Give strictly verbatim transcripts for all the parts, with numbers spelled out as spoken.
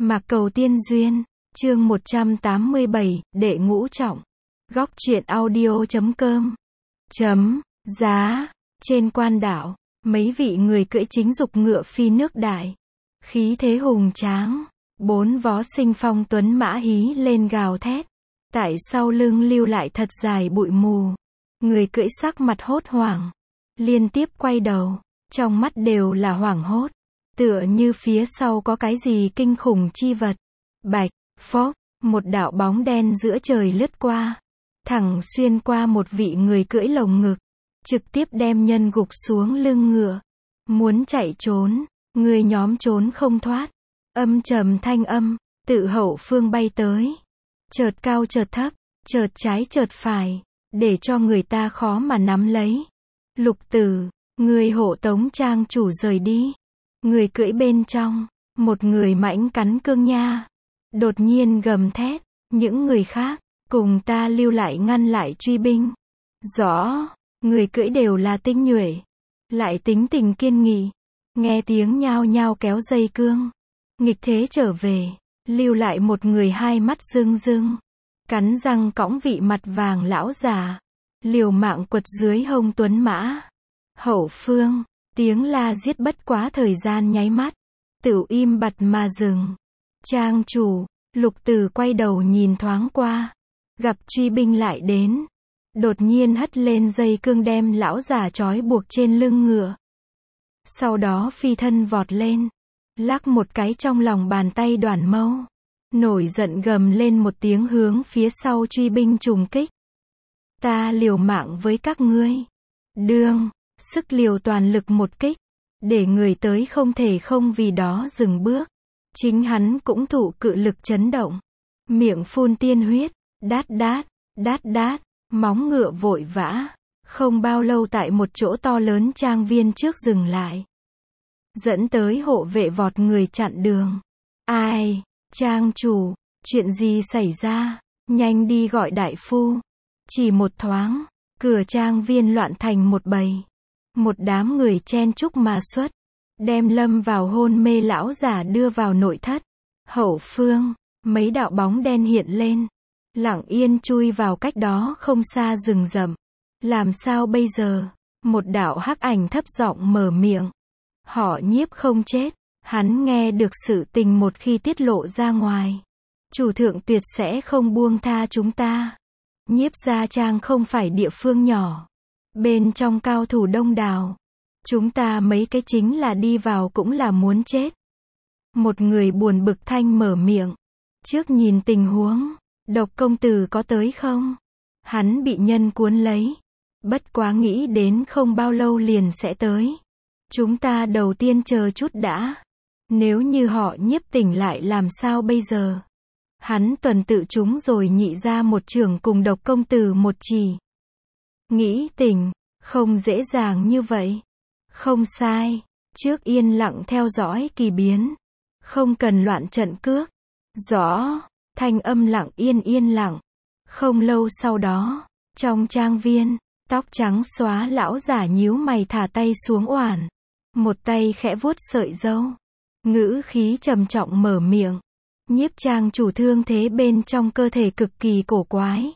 Mạc Cầu Tiên Duyên, chương một trăm tám mươi bảy, đệ ngũ trọng. Góc truyện audio chấm com. Chấm, giá, trên quan đảo, mấy vị người cưỡi chính dục ngựa phi nước đại. Khí thế hùng tráng, bốn vó sinh phong tuấn mã hí lên gào thét. Tại sau lưng lưu lại thật dài bụi mù. Người cưỡi sắc mặt hốt hoảng, liên tiếp quay đầu, trong mắt đều là hoảng hốt. Tựa như phía sau có cái gì kinh khủng chi vật. Bạch, phốc, một đạo bóng đen giữa trời lướt qua. Thẳng xuyên qua một vị người cưỡi lồng ngực. Trực tiếp đem nhân gục xuống lưng ngựa. Muốn chạy trốn, người nhóm trốn không thoát. Âm trầm thanh âm, tự hậu phương bay tới. Chợt cao chợt thấp, chợt trái chợt phải, để cho người ta khó mà nắm lấy. Lục Tử, người hộ tống trang chủ rời đi. Người cưỡi bên trong, một người mãnh cắn cương nha. Đột nhiên gầm thét, những người khác, cùng ta lưu lại ngăn lại truy binh. Rõ, người cưỡi đều là tinh nhuệ, lại tính tình kiên nghị. Nghe tiếng nhao nhao kéo dây cương, nghịch thế trở về, lưu lại một người hai mắt rưng rưng, cắn răng cõng vị mặt vàng lão già, liều mạng quật dưới hông tuấn mã. Hậu phương, tiếng la giết bất quá thời gian nháy mắt, tựu im bặt mà dừng. Trang chủ, Lục Tử quay đầu nhìn thoáng qua, gặp truy binh lại đến, đột nhiên hất lên dây cương đem lão già trói buộc trên lưng ngựa. Sau đó phi thân vọt lên, lắc một cái trong lòng bàn tay đoản mâu, nổi giận gầm lên một tiếng hướng phía sau truy binh trùng kích. Ta liều mạng với các ngươi. Đương, sức liều toàn lực một kích, để người tới không thể không vì đó dừng bước. Chính hắn cũng thụ cự lực chấn động, miệng phun tiên huyết, đát đát, đát đát, móng ngựa vội vã, không bao lâu tại một chỗ to lớn trang viên trước dừng lại. Dẫn tới hộ vệ vọt người chặn đường. Ai, trang chủ, chuyện gì xảy ra, nhanh đi gọi đại phu. Chỉ một thoáng, cửa trang viên loạn thành một bầy. Một đám người chen chúc mà xuất, đem lâm vào hôn mê lão già đưa vào nội thất. Hậu phương, mấy đạo bóng đen hiện lên, lặng yên chui vào cách đó không xa rừng rậm. Làm sao bây giờ? Một đạo hắc ảnh thấp giọng mở miệng. Họ Nhiếp không chết, hắn nghe được sự tình một khi tiết lộ ra ngoài, chủ thượng tuyệt sẽ không buông tha chúng ta. Nhiếp gia trang không phải địa phương nhỏ, bên trong cao thủ đông đảo, chúng ta mấy cái chính là đi vào cũng là muốn chết. Một người buồn bực thanh mở miệng. Trước nhìn tình huống, Độc công tử có tới không? Hắn bị nhân cuốn lấy, bất quá nghĩ đến không bao lâu liền sẽ tới. Chúng ta đầu tiên chờ chút đã. Nếu như họ Nhiếp tỉnh lại làm sao bây giờ? Hắn tuần tự chúng rồi nhị ra một trường cùng Độc công tử một chỉ. Nghĩ tỉnh, không dễ dàng như vậy. Không sai, trước yên lặng theo dõi kỳ biến. Không cần loạn trận cước. Rõ, thanh âm lặng yên yên lặng. Không lâu sau đó, trong trang viên, tóc trắng xóa lão giả nhíu mày thả tay xuống oản. Một tay khẽ vuốt sợi râu. Ngữ khí trầm trọng mở miệng. Nhiếp trang chủ thương thế bên trong cơ thể cực kỳ cổ quái.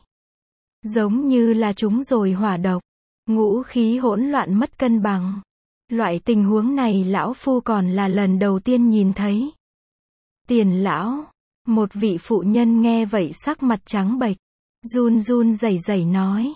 Giống như là chúng rồi hỏa độc. Ngũ khí hỗn loạn mất cân bằng. Loại tình huống này lão phu còn là lần đầu tiên nhìn thấy. Tiền lão, một vị phụ nhân nghe vậy sắc mặt trắng bệch, run run rẩy rẩy nói.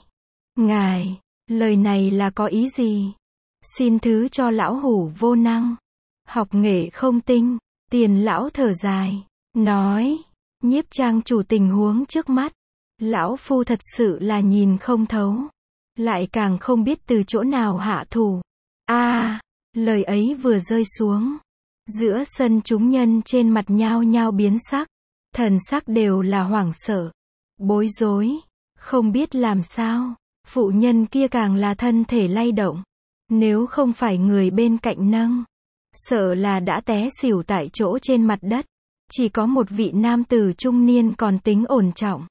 Ngài, lời này là có ý gì? Xin thứ cho lão hủ vô năng, học nghệ không tinh. Tiền lão thở dài, nói, Nhiếp trang chủ tình huống trước mắt, lão phu thật sự là nhìn không thấu, lại càng không biết từ chỗ nào hạ thủ. A, à, lời ấy vừa rơi xuống, giữa sân chúng nhân trên mặt nhao nhao biến sắc, thần sắc đều là hoảng sợ, bối rối, không biết làm sao. Phụ nhân kia càng là thân thể lay động, nếu không phải người bên cạnh nâng, sợ là đã té xỉu tại chỗ trên mặt đất. Chỉ có một vị nam tử trung niên còn tính ổn trọng,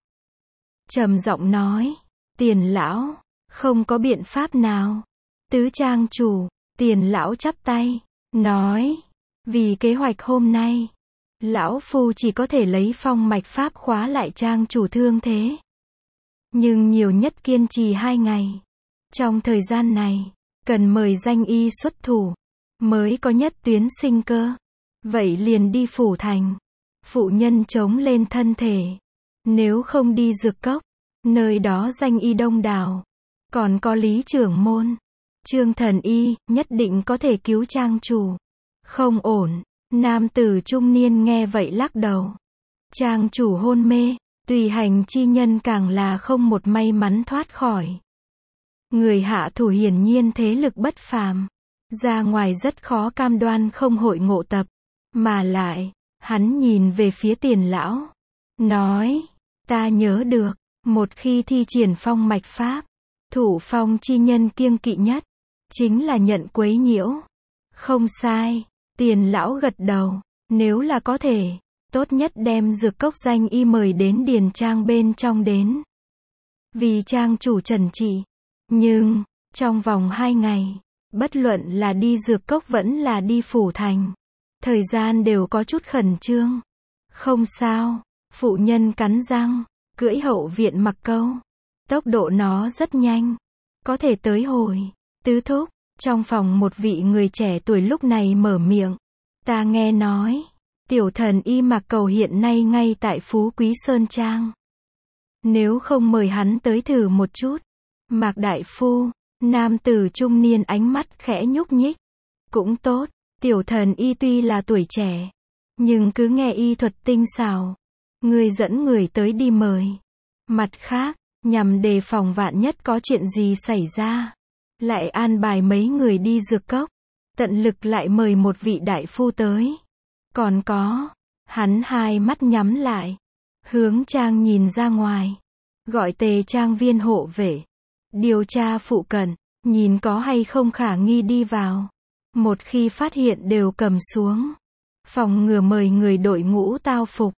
trầm giọng nói, Tiền lão, không có biện pháp nào. Tứ trang chủ, Tiền lão chắp tay, nói, vì kế hoạch hôm nay, Lão phu chỉ có thể lấy phong mạch pháp khóa lại trang chủ thương thế. Nhưng nhiều nhất kiên trì hai ngày. Trong thời gian này, cần mời danh y xuất thủ, mới có nhất tuyến sinh cơ. Vậy liền đi phủ thành. Phụ nhân chống lên thân thể. Nếu không đi dược cốc, nơi đó danh y đông đảo. Còn có Lý trưởng môn, Trương thần y, nhất định có thể cứu trang chủ. Không ổn. Nam tử trung niên nghe vậy lắc đầu. Trang chủ hôn mê, tùy hành chi nhân càng là không một may mắn thoát khỏi. Người hạ thủ hiển nhiên thế lực bất phàm. Ra ngoài rất khó cam đoan không hội ngộ tập. Mà lại, hắn nhìn về phía Tiền lão. Nói, ta nhớ được, một khi thi triển phong mạch pháp, thủ phong chi nhân kiêng kỵ nhất, chính là nhận quấy nhiễu. Không sai. Tiền lão gật đầu, nếu là có thể, tốt nhất đem dược cốc danh y mời đến điền trang bên trong đến. Vì trang chủ trần trị. Nhưng, trong vòng hai ngày, bất luận là đi dược cốc vẫn là đi phủ thành, thời gian đều có chút khẩn trương. Không sao, phụ nhân cắn răng, cưỡi hậu viện mặc câu. Tốc độ nó rất nhanh, có thể tới hồi. Tứ thúc. Trong phòng một vị người trẻ tuổi lúc này mở miệng. Ta nghe nói, tiểu thần y Mạc Cầu hiện nay ngay tại Phú Quý Sơn Trang. Nếu không mời hắn tới thử một chút. Mạc đại phu, nam tử trung niên ánh mắt khẽ nhúc nhích. Cũng tốt, tiểu thần y tuy là tuổi trẻ, nhưng cứ nghe y thuật tinh xảo. Người dẫn người tới đi mời. Mặt khác, nhằm đề phòng vạn nhất có chuyện gì xảy ra, lại an bài mấy người đi dược cốc, tận lực lại mời một vị đại phu tới. Còn có, hắn hai mắt nhắm lại, hướng trang nhìn ra ngoài, gọi Tề trang viên hộ vệ, điều tra phụ cận, nhìn có hay không khả nghi đi vào. Một khi phát hiện đều cầm xuống, phòng ngừa mời người đội ngũ tao phục.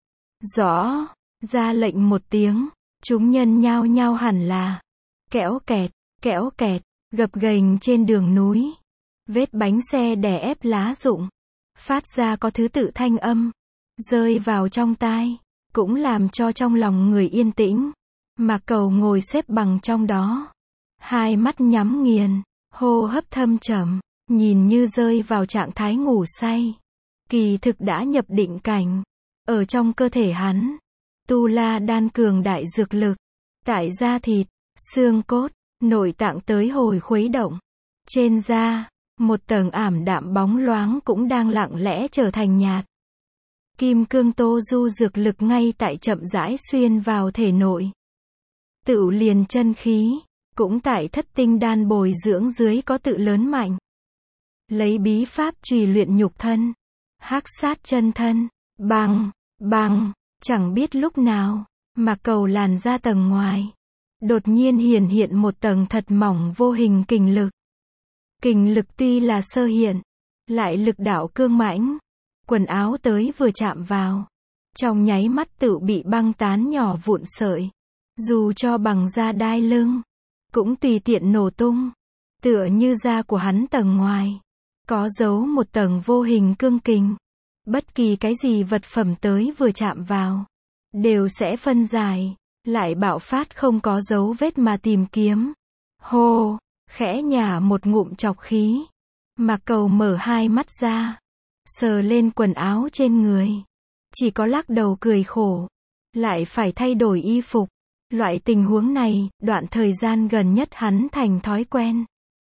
Rõ, ra lệnh một tiếng, chúng nhân nhao nhao hẳn là, kẽo kẹt, kẽo kẹt. Gập ghềnh trên đường núi, vết bánh xe đè ép lá rụng, phát ra có thứ tự thanh âm, rơi vào trong tai, cũng làm cho trong lòng người yên tĩnh. Mạc Cầu ngồi xếp bằng trong đó, hai mắt nhắm nghiền, hô hấp thâm trầm, nhìn như rơi vào trạng thái ngủ say. Kỳ thực đã nhập định cảnh. Ở trong cơ thể hắn, tu la đan cường đại dược lực, tại da thịt, xương cốt, nội tạng tới hồi khuấy động. Trên da, một tầng ảm đạm bóng loáng cũng đang lặng lẽ trở thành nhạt. Kim cương tô du dược lực ngay tại chậm rãi xuyên vào thể nội. Tựu liền chân khí, cũng tại thất tinh đan bồi dưỡng dưới có tự lớn mạnh. Lấy bí pháp trì luyện nhục thân, hắc sát chân thân, bằng, bằng, chẳng biết lúc nào, Mạc Cầu làn da tầng ngoài. Đột nhiên hiển hiện một tầng thật mỏng vô hình kình lực. Kình lực tuy là sơ hiện, lại lực đạo cương mãnh. Quần áo tới vừa chạm vào, trong nháy mắt tự bị băng tán nhỏ vụn sợi. Dù cho bằng da đai lưng, cũng tùy tiện nổ tung. Tựa như da của hắn tầng ngoài, có giấu một tầng vô hình cương kình. Bất kỳ cái gì vật phẩm tới vừa chạm vào, đều sẽ phân giải. Lại bạo phát không có dấu vết mà tìm kiếm. Hô, khẽ nhả một ngụm chọc khí. Mạc Cầu mở hai mắt ra, sờ lên quần áo trên người. Chỉ có lắc đầu cười khổ, lại phải thay đổi y phục. Loại tình huống này, đoạn thời gian gần nhất hắn thành thói quen.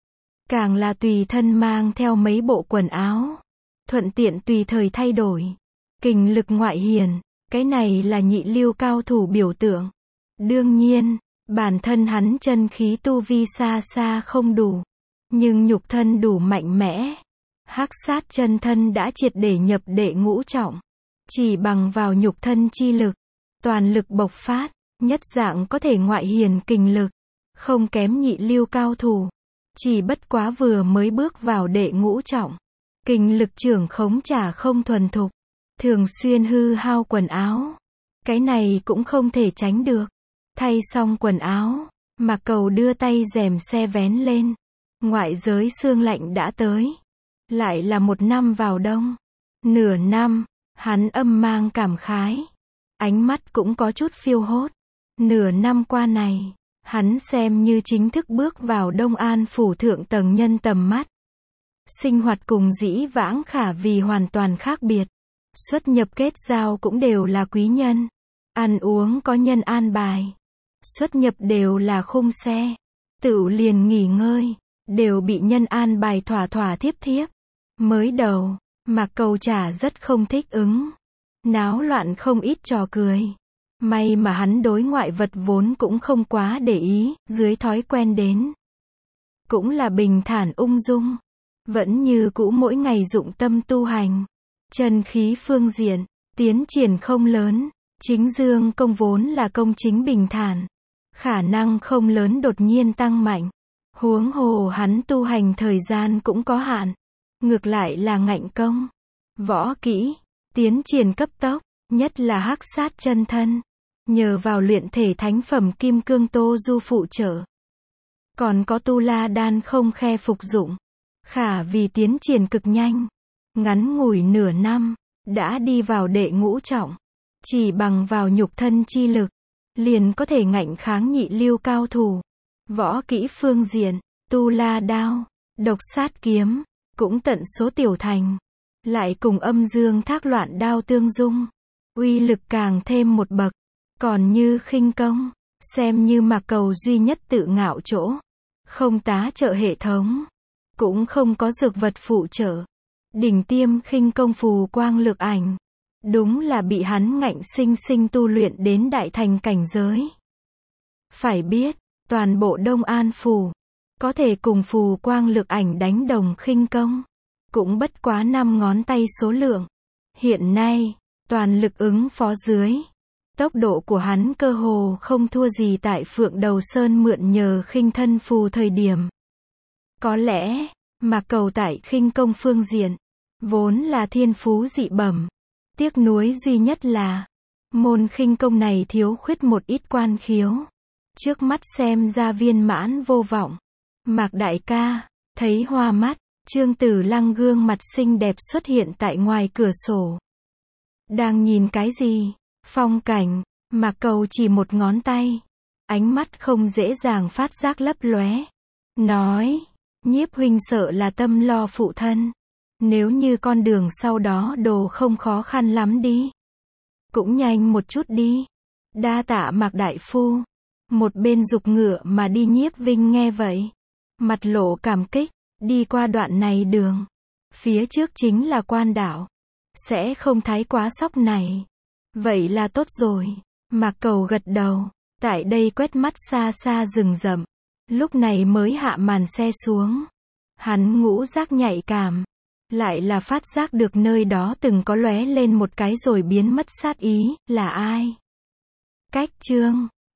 Càng là tùy thân mang theo mấy bộ quần áo, thuận tiện tùy thời thay đổi. Kình lực ngoại hiển, cái này là nhị lưu cao thủ biểu tượng. Đương nhiên, bản thân hắn chân khí tu vi xa xa không đủ, nhưng nhục thân đủ mạnh mẽ. Hắc sát chân thân đã triệt để nhập đệ ngũ trọng, chỉ bằng vào nhục thân chi lực, toàn lực bộc phát, nhất dạng có thể ngoại hiển kình lực, không kém nhị lưu cao thủ, chỉ bất quá vừa mới bước vào đệ ngũ trọng, kình lực trưởng khống chả không thuần thục, thường xuyên hư hao quần áo, cái này cũng không thể tránh được. Thay xong quần áo, Mạc Cầu đưa tay rèm xe vén lên. Ngoại giới sương lạnh đã tới. Lại là một năm vào đông. Nửa năm, Hắn âm mang cảm khái. Ánh mắt cũng có chút phiêu hốt. Nửa năm qua này, hắn xem như chính thức bước vào Đông An phủ thượng tầng nhân tầm mắt. Sinh hoạt cùng dĩ vãng Khả Vì hoàn toàn khác biệt. Xuất nhập kết giao cũng đều là quý nhân. Ăn uống có nhân an bài. Xuất nhập đều là khung xe. Tửu liền nghỉ ngơi, đều bị nhân an bài thỏa thỏa thiếp thiếp. Mới đầu, Mạc Cầu Trà rất không thích ứng. Náo loạn không ít trò cười. May mà hắn đối ngoại vật vốn cũng không quá để ý, dưới thói quen đến. Cũng là bình thản ung dung. Vẫn như cũ mỗi ngày dụng tâm tu hành. Chân khí phương diện, tiến triển không lớn. Chính dương công vốn là công chính bình thản. Khả năng không lớn đột nhiên tăng mạnh. Huống hồ hắn tu hành thời gian cũng có hạn. Ngược lại là ngạnh công. Võ kỹ, tiến triển cấp tốc, nhất là hắc sát chân thân. Nhờ vào luyện thể thánh phẩm kim cương tô du phụ trợ. Còn có tu la đan không khe phục dụng. Khả Vì tiến triển cực nhanh. Ngắn ngủi nửa năm, đã đi vào đệ ngũ trọng. Chỉ bằng vào nhục thân chi lực, liền có thể ngạnh kháng nhị lưu cao thủ. Võ kỹ phương diện, tu la đao, độc sát kiếm, cũng tận số tiểu thành. Lại cùng âm dương thác loạn đao tương dung. Uy lực càng thêm một bậc. Còn như khinh công, xem như Mạc Cầu duy nhất tự ngạo chỗ. Không tá trợ hệ thống. Cũng không có dược vật phụ trợ. Đỉnh tiêm khinh công phù quang lược ảnh. Đúng là bị hắn ngạnh sinh sinh tu luyện đến đại thành cảnh giới. Phải biết, toàn bộ Đông An phủ, có thể cùng phù quang lược ảnh đánh đồng khinh công. Cũng bất quá năm ngón tay số lượng. Hiện nay, toàn lực ứng phó dưới. Tốc độ của hắn cơ hồ không thua gì tại Phượng Đầu Sơn mượn nhờ khinh thân phù thời điểm. Có lẽ, Mạc Cầu tại khinh công phương diện, vốn là thiên phú dị bẩm. Tiếc nuối duy nhất là, môn khinh công này thiếu khuyết một ít quan khiếu. Trước mắt xem ra viên mãn vô vọng. Mạc đại ca, thấy hoa mắt, Trương Tử Lăng gương mặt xinh đẹp xuất hiện tại ngoài cửa sổ. Đang nhìn cái gì? Phong cảnh. Mạc Cầu chỉ một ngón tay. Ánh mắt không dễ dàng phát giác lấp lóe. Nói, Nhiếp huynh sợ là tâm lo phụ thân. Nếu như con đường sau đó đồ không khó khăn lắm đi. Cũng nhanh một chút đi. Đa tạ Mạc đại phu. Một bên giục ngựa mà đi Nhiếp Vinh nghe vậy. Mặt lộ cảm kích, đi qua đoạn này đường. Phía trước chính là quan đảo. Sẽ không thái quá sóc này. Vậy là tốt rồi. Mạc Cầu gật đầu. Tại đây quét mắt xa xa rừng rậm. Lúc này mới hạ màn xe xuống. Hắn ngũ giác nhạy cảm. Lại là phát giác được nơi đó từng có lóe lên một cái rồi biến mất sát ý, là ai? Cách chương